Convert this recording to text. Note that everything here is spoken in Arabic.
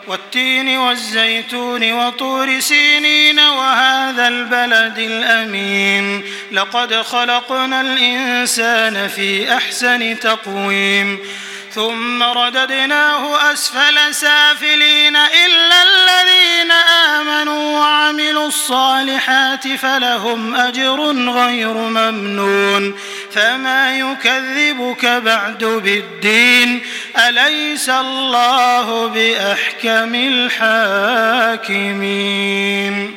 والتين والزيتون وطور سينين وهذا البلد الأمين لقد خلقنا الإنسان في أحسن تقويم ثم رددناه أسفل سافلين إلا الذين آمنوا وعملوا الصالحات فلهم أجر غير ممنون فما يكذبك بعد بالدين أليس الله بأحكم الحاكمين